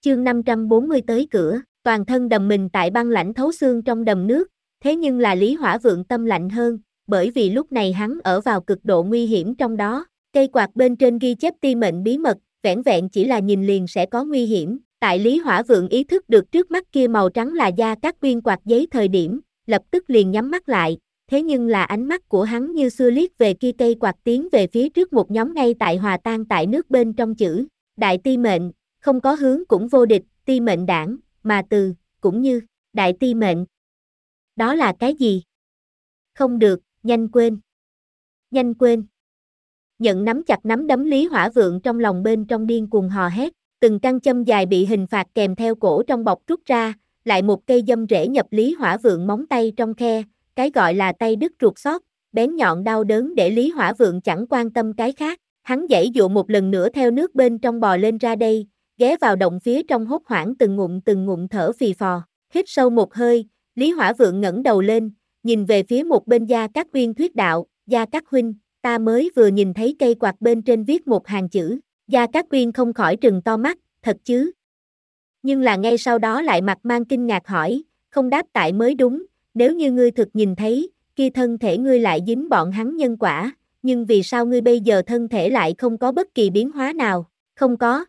Chương 540 tới cửa, toàn thân đầm mình tại băng lãnh thấu xương trong đầm nước, thế nhưng là Lý Hỏa Vượng tâm lạnh hơn, bởi vì lúc này hắn ở vào cực độ nguy hiểm trong đó. Cây quạt bên trên ghi chép ti mệnh bí mật, vẻn vẹn chỉ là nhìn liền sẽ có nguy hiểm. Tại Lý Hỏa Vượng ý thức được trước mắt kia màu trắng là Gia Cát Uyên quạt giấy thời điểm, lập tức liền nhắm mắt lại, thế nhưng là ánh mắt của hắn như xưa liếc về kia cây quạt tiến về phía trước một nhóm ngay tại hòa tan tại nước bên trong chữ, đại ti mệnh, không có hướng cũng vô địch, ti mệnh đảng, mà từ, cũng như, đại ti mệnh. Đó là cái gì? Không được, nhanh quên. Nhanh quên. Nhận nắm chặt nắm đấm Lý Hỏa Vượng trong lòng bên trong điên cuồng hò hét, từng căn châm dài bị hình phạt kèm theo cổ trong bọc rút ra, lại một cây dâm rễ nhập Lý Hỏa Vượng móng tay trong khe, cái gọi là tay đứt ruột xót, bén nhọn đau đớn để Lý Hỏa Vượng chẳng quan tâm cái khác, hắn giãy dụa một lần nữa theo nước bên trong bò lên ra đây, ghé vào động phía trong hốt hoảng từng ngụm thở phì phò, hít sâu một hơi, Lý Hỏa Vượng ngẩng đầu lên, nhìn về phía một bên Gia Cát Uyên thuyết đạo, Gia Cát huynh, ta mới vừa nhìn thấy cây quạt bên trên viết một hàng chữ, Gia Cát Uyên không khỏi trừng to mắt, thật chứ? Nhưng là ngay sau đó lại mặt mang kinh ngạc hỏi, không đáp tại mới đúng, nếu như ngươi thực nhìn thấy, kia thân thể ngươi lại dính bọn hắn nhân quả, nhưng vì sao ngươi bây giờ thân thể lại không có bất kỳ biến hóa nào, không có.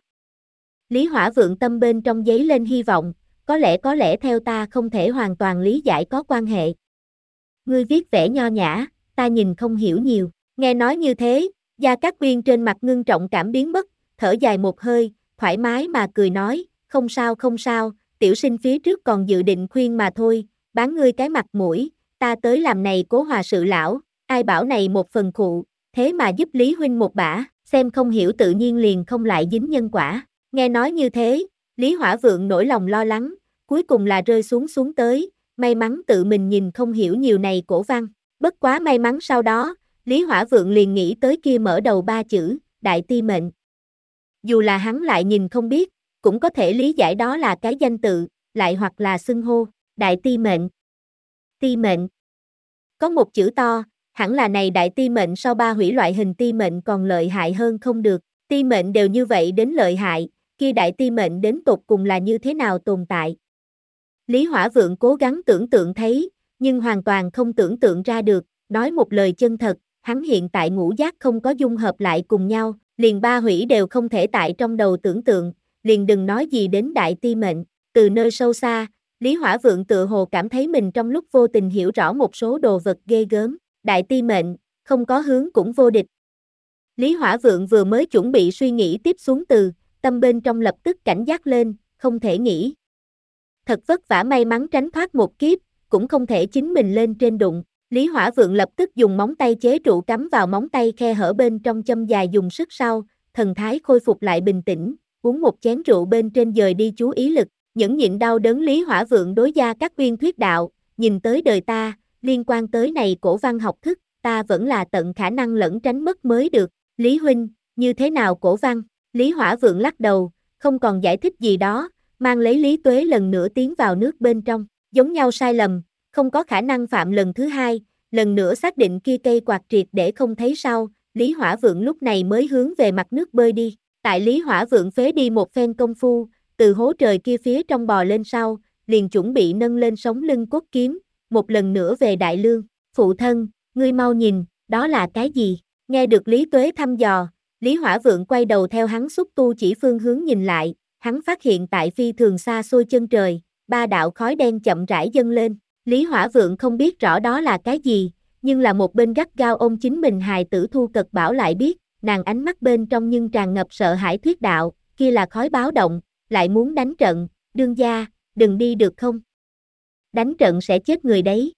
Lý Hỏa Vượng tâm bên trong giấy lên hy vọng, có lẽ theo ta không thể hoàn toàn lý giải có quan hệ. Ngươi viết vẻ nho nhã, ta nhìn không hiểu nhiều, nghe nói như thế, Gia Cát Uyên trên mặt ngưng trọng cảm biến mất, thở dài một hơi, thoải mái mà cười nói, không sao, tiểu sinh phía trước còn dự định khuyên mà thôi, bán ngươi cái mặt mũi, ta tới làm này cố hòa sự lão, ai bảo này một phần khụ, thế mà giúp Lý huynh một bả, xem không hiểu tự nhiên liền không lại dính nhân quả. Nghe nói như thế, Lý Hỏa Vượng nỗi lòng lo lắng, cuối cùng là rơi xuống tới, may mắn tự mình nhìn không hiểu nhiều này cổ văn, bất quá may mắn sau đó, Lý Hỏa Vượng liền nghĩ tới kia mở đầu ba chữ, đại ti mệnh. Dù là hắn lại nhìn không biết, cũng có thể lý giải đó là cái danh tự, lại hoặc là xưng hô, đại ti mệnh. Ti mệnh. Có một chữ to, hẳn là này đại ti mệnh sau ba hủy loại hình ti mệnh còn lợi hại hơn không được, ti mệnh đều như vậy đến lợi hại, kia đại ti mệnh đến tột cùng là như thế nào tồn tại. Lý Hỏa Vượng cố gắng tưởng tượng thấy, nhưng hoàn toàn không tưởng tượng ra được, nói một lời chân thật, hắn hiện tại ngũ giác không có dung hợp lại cùng nhau, liền ba hủy đều không thể tại trong đầu tưởng tượng, liền đừng nói gì đến đại ti mệnh, từ nơi sâu xa, Lý Hỏa Vượng tự hồ cảm thấy mình trong lúc vô tình hiểu rõ một số đồ vật ghê gớm, đại ti mệnh, không có hướng cũng vô địch. Lý Hỏa Vượng vừa mới chuẩn bị suy nghĩ tiếp xuống từ, tâm bên trong lập tức cảnh giác lên, không thể nghĩ. Thật vất vả may mắn tránh thoát một kiếp, cũng không thể chính mình lên trên đụng. Lý Hỏa Vượng lập tức dùng móng tay chế trụ cắm vào móng tay khe hở bên trong châm dài dùng sức sau, thần thái khôi phục lại bình tĩnh, uống một chén rượu bên trên dời đi chú ý lực, nhẫn nhịn đau đớn Lý Hỏa Vượng đối Gia Cát Uyên thuyết đạo, nhìn tới đời ta, liên quan tới này cổ văn học thức, ta vẫn là tận khả năng lẫn tránh mất mới được, Lý huynh, như thế nào cổ văn, Lý Hỏa Vượng lắc đầu, không còn giải thích gì đó, mang lấy Lý Tuế lần nữa tiến vào nước bên trong, giống nhau sai lầm, không có khả năng phạm lần thứ hai, lần nữa xác định kia cây quạt triệt để không thấy sau, Lý Hỏa Vượng lúc này mới hướng về mặt nước bơi đi, tại Lý Hỏa Vượng phế đi một phen công phu, từ hố trời kia phía trong bò lên sau, liền chuẩn bị nâng lên sống lưng cốt kiếm, một lần nữa về Đại Lương, phụ thân, ngươi mau nhìn, đó là cái gì, nghe được Lý Tuế thăm dò, Lý Hỏa Vượng quay đầu theo hắn xúc tu chỉ phương hướng nhìn lại, hắn phát hiện tại phi thường xa xôi chân trời, ba đạo khói đen chậm rãi dâng lên, Lý Hỏa Vượng không biết rõ đó là cái gì, nhưng là một bên gắt gao ôm chính mình hài tử Thu Cật Bảo lại biết, nàng ánh mắt bên trong nhưng tràn ngập sợ hãi thuyết đạo, kia là khói báo động, lại muốn đánh trận, đương gia, đừng đi được không? Đánh trận sẽ chết người đấy.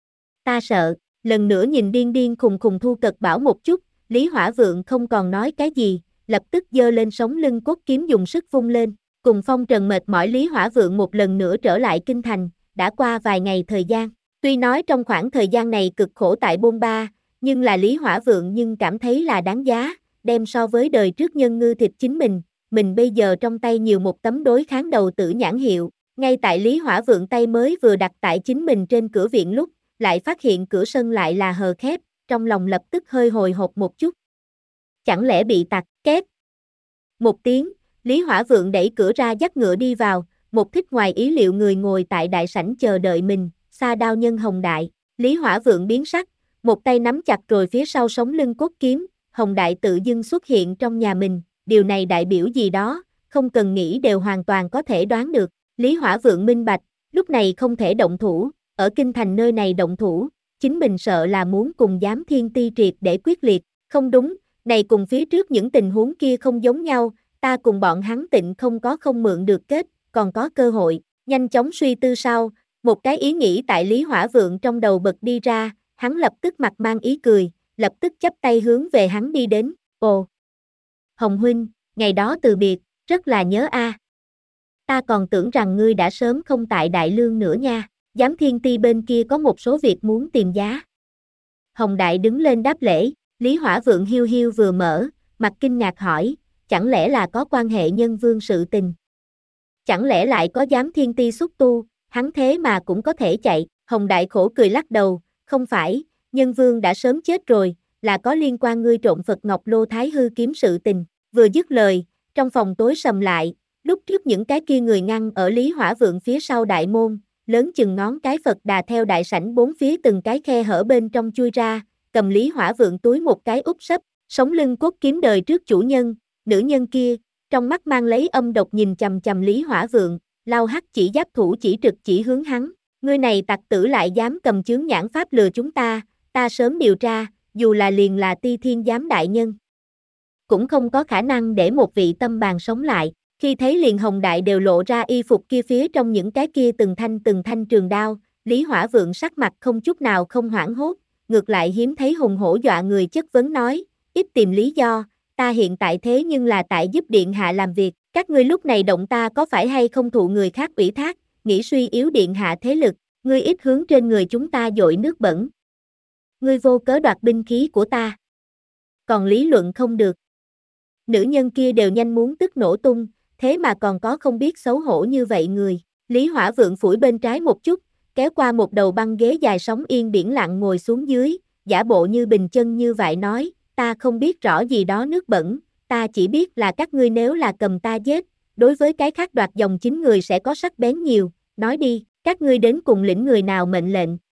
Ta sợ, lần nữa nhìn điên khùng Thu Cật Bảo một chút, Lý Hỏa Vượng không còn nói cái gì, lập tức giơ lên sống lưng cốt kiếm dùng sức vung lên, cùng phong trần mệt mỏi Lý Hỏa Vượng một lần nữa trở lại kinh thành, đã qua vài ngày thời gian, tuy nói trong khoảng thời gian này cực khổ tại bôn ba, nhưng là Lý Hỏa Vượng nhưng cảm thấy là đáng giá, đem so với đời trước nhân ngư thịt chính mình bây giờ trong tay nhiều một tấm đối kháng đầu tử nhãn hiệu, ngay tại Lý Hỏa Vượng tay mới vừa đặt tại chính mình trên cửa viện lúc, lại phát hiện cửa sân lại là hờ khép, trong lòng lập tức hơi hồi hộp một chút. Chẳng lẽ bị tặc, két? Một tiếng, Lý Hỏa Vượng đẩy cửa ra dắt ngựa đi vào, một thích ngoài ý liệu người ngồi tại đại sảnh chờ đợi mình, Sa Đao Nhân Hồng Đại. Lý Hỏa Vượng biến sắc, một tay nắm chặt rồi phía sau sống lưng cốt kiếm, Hồng Đại tự dưng xuất hiện trong nhà mình, điều này đại biểu gì đó, không cần nghĩ đều hoàn toàn có thể đoán được. Lý Hỏa Vượng minh bạch, lúc này không thể động thủ, ở kinh thành nơi này động thủ, chính mình sợ là muốn cùng Giám Thiên Ti triệt để quyết liệt, không đúng, này cùng phía trước những tình huống kia không giống nhau, ta cùng bọn hắn Tịnh không mượn được kết, còn có cơ hội, nhanh chóng suy tư sau, một cái ý nghĩ tại Lý Hỏa Vượng trong đầu bật đi ra, hắn lập tức mặt mang ý cười, lập tức chắp tay hướng về hắn đi đến, ồ, Hồng huynh, ngày đó từ biệt, rất là nhớ a. Ta còn tưởng rằng ngươi đã sớm không tại Đại Lương nữa nha, Giám Thiên Ti bên kia có một số việc muốn tìm giá. Hồng Đại đứng lên đáp lễ, Lý Hỏa Vượng hiu hiu vừa mở, mặt kinh ngạc hỏi, chẳng lẽ là có quan hệ nhân vương sự tình? Chẳng lẽ lại có Giám Thiên Ti xúc tu, hắn thế mà cũng có thể chạy, Hồng Đại khổ cười lắc đầu, không phải, nhân vương đã sớm chết rồi, là có liên quan ngươi trộm Phật Ngọc Lô Thái hư kiếm sự tình, vừa dứt lời, trong phòng tối sầm lại, lúc trước những cái kia người ngăn ở Lý Hỏa Vượng phía sau đại môn, lớn chừng ngón cái Phật Đà theo đại sảnh bốn phía từng cái khe hở bên trong chui ra, cầm Lý Hỏa Vượng túi một cái úp sấp, sống lưng cốt kiếm đời trước chủ nhân, nữ nhân kia, trong mắt mang lấy âm độc nhìn chằm chằm Lý Hỏa Vượng, lao hắc chỉ giáp thủ chỉ trực chỉ hướng hắn, ngươi này tặc tử lại dám cầm chướng nhãn pháp lừa chúng ta sớm điều tra, dù là liền là Ti Thiên giám đại nhân, cũng không có khả năng để một vị tâm bàn sống lại. Khi thấy liền Hồng Đại đều lộ ra y phục kia phía trong những cái kia từng thanh trường đao, Lý Hỏa Vượng sắc mặt không chút nào không hoảng hốt, ngược lại hiếm thấy hùng hổ dọa người chất vấn nói, ít tìm lý do, ta hiện tại thế nhưng là tại giúp điện hạ làm việc, các ngươi lúc này động ta có phải hay không thụ người khác ủy thác, nghĩ suy yếu điện hạ thế lực, ngươi ít hướng trên người chúng ta dội nước bẩn. Ngươi vô cớ đoạt binh khí của ta. Còn lý luận không được. Nữ nhân kia đều nhanh muốn tức nổ tung, thế mà còn có không biết xấu hổ như vậy người. Lý Hỏa Vượng phủi bên trái một chút, kéo qua một đầu băng ghế dài sóng yên biển lặng ngồi xuống dưới, giả bộ như bình chân như vậy nói, ta không biết rõ gì đó nước bẩn, ta chỉ biết là các ngươi nếu là cầm ta giết, đối với cái khác đoạt dòng chính người sẽ có sắc bén nhiều, nói đi, các ngươi đến cùng lĩnh người nào mệnh lệnh.